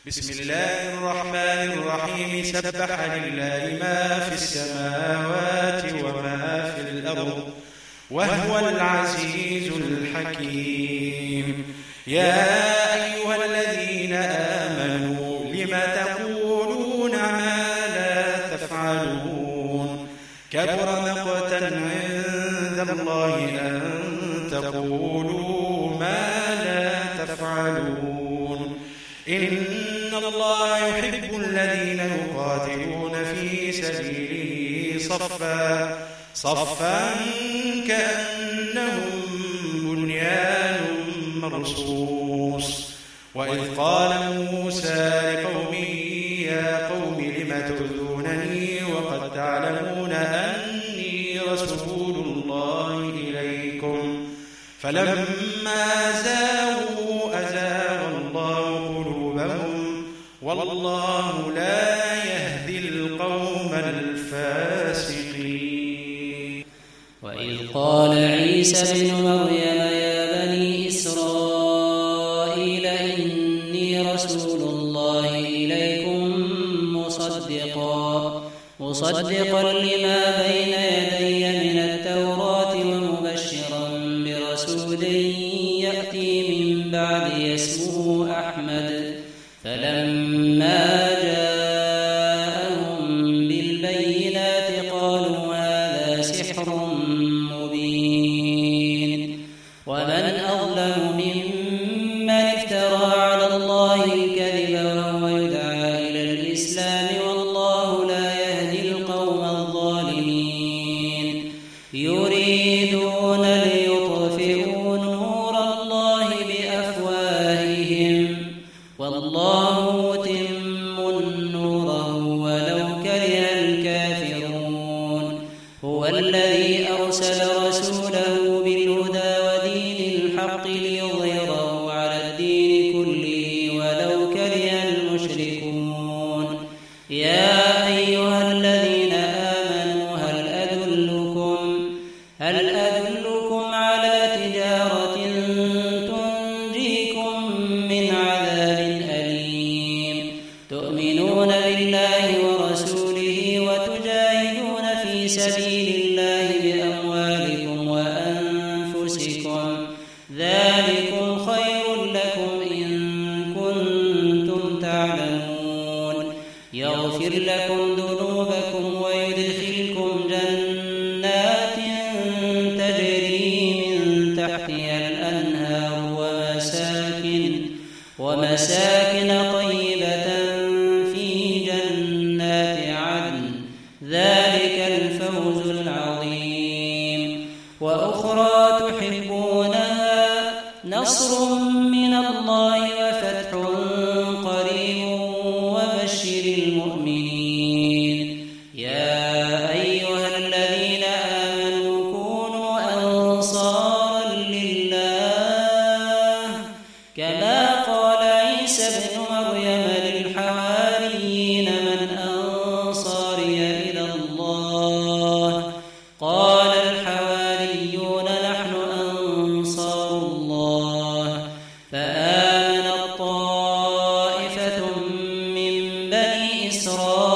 بسم الله الرحمن الرحيم. سبح لله ما في السماوات وما في الأرض وهو العزيز الحكيم. يا أيها الذين آمنوا لم تقولون ما لا تفعلون؟ كبر مقتا عند الله أن تقولوا ما لا تفعلون. إن الله يحب الذين يقاتلون في سبيله صفا كأنهم بنيان مرصوص. وإذ قال موسى لقومه يا قوم لم تؤذونني وقد تعلمون أني رسول الله إليكم فلما زاغوا أزاغ الله قلوبهم والله لا يهدي القوم الفاسقين. وإذ قال عيسى ابن مريم يا بني إسرائيل إني رسول الله إليكم مصدقا لما بين يدي من التوراة ومبشرا برسول يأتي من بعدي اسمه أحمد. فلما جاءهم بالبينات قالوا هذا سحر مبين. ومن أظلم ممن افترى على الله الكذب وهو يدعى إلى الإسلام والله لا يهدي القوم الظالمين. يريدون ليطفئوا نور الله بأفواههم والله متم نوره ولو كره الكافرون. هو الذي أرسل رسوله بالهدى ودين الحق ليظهره على الدين كله ولو كره المشركون. يا أيها الذين آمنوا هل أدلكم على تجارة تنجيكم من عذاب أليم؟ تؤمنون بالله ورسوله وتجاهدون في سبيل الله بأموالكم وأنفسكم ذلكم خير لكم إن كنتم تعلمون. يغفر لكم ذنوبكم ويدخلكم جنات تجري من تحتها الأنهار ومساكن طيبة في جنات عدن ذلك الفوز العظيم. وأخرى تحبونها نصر من الله وفتح قريب وبشر المؤمنين. يا أيها الذين آمنوا كونوا أنصارا لله كما قال عيسى ابن مريم للحواريين من أنصاري إلى الله؟ قال الحواريون نحن أنصار الله. فآمنت طائفة من بني إسرائيل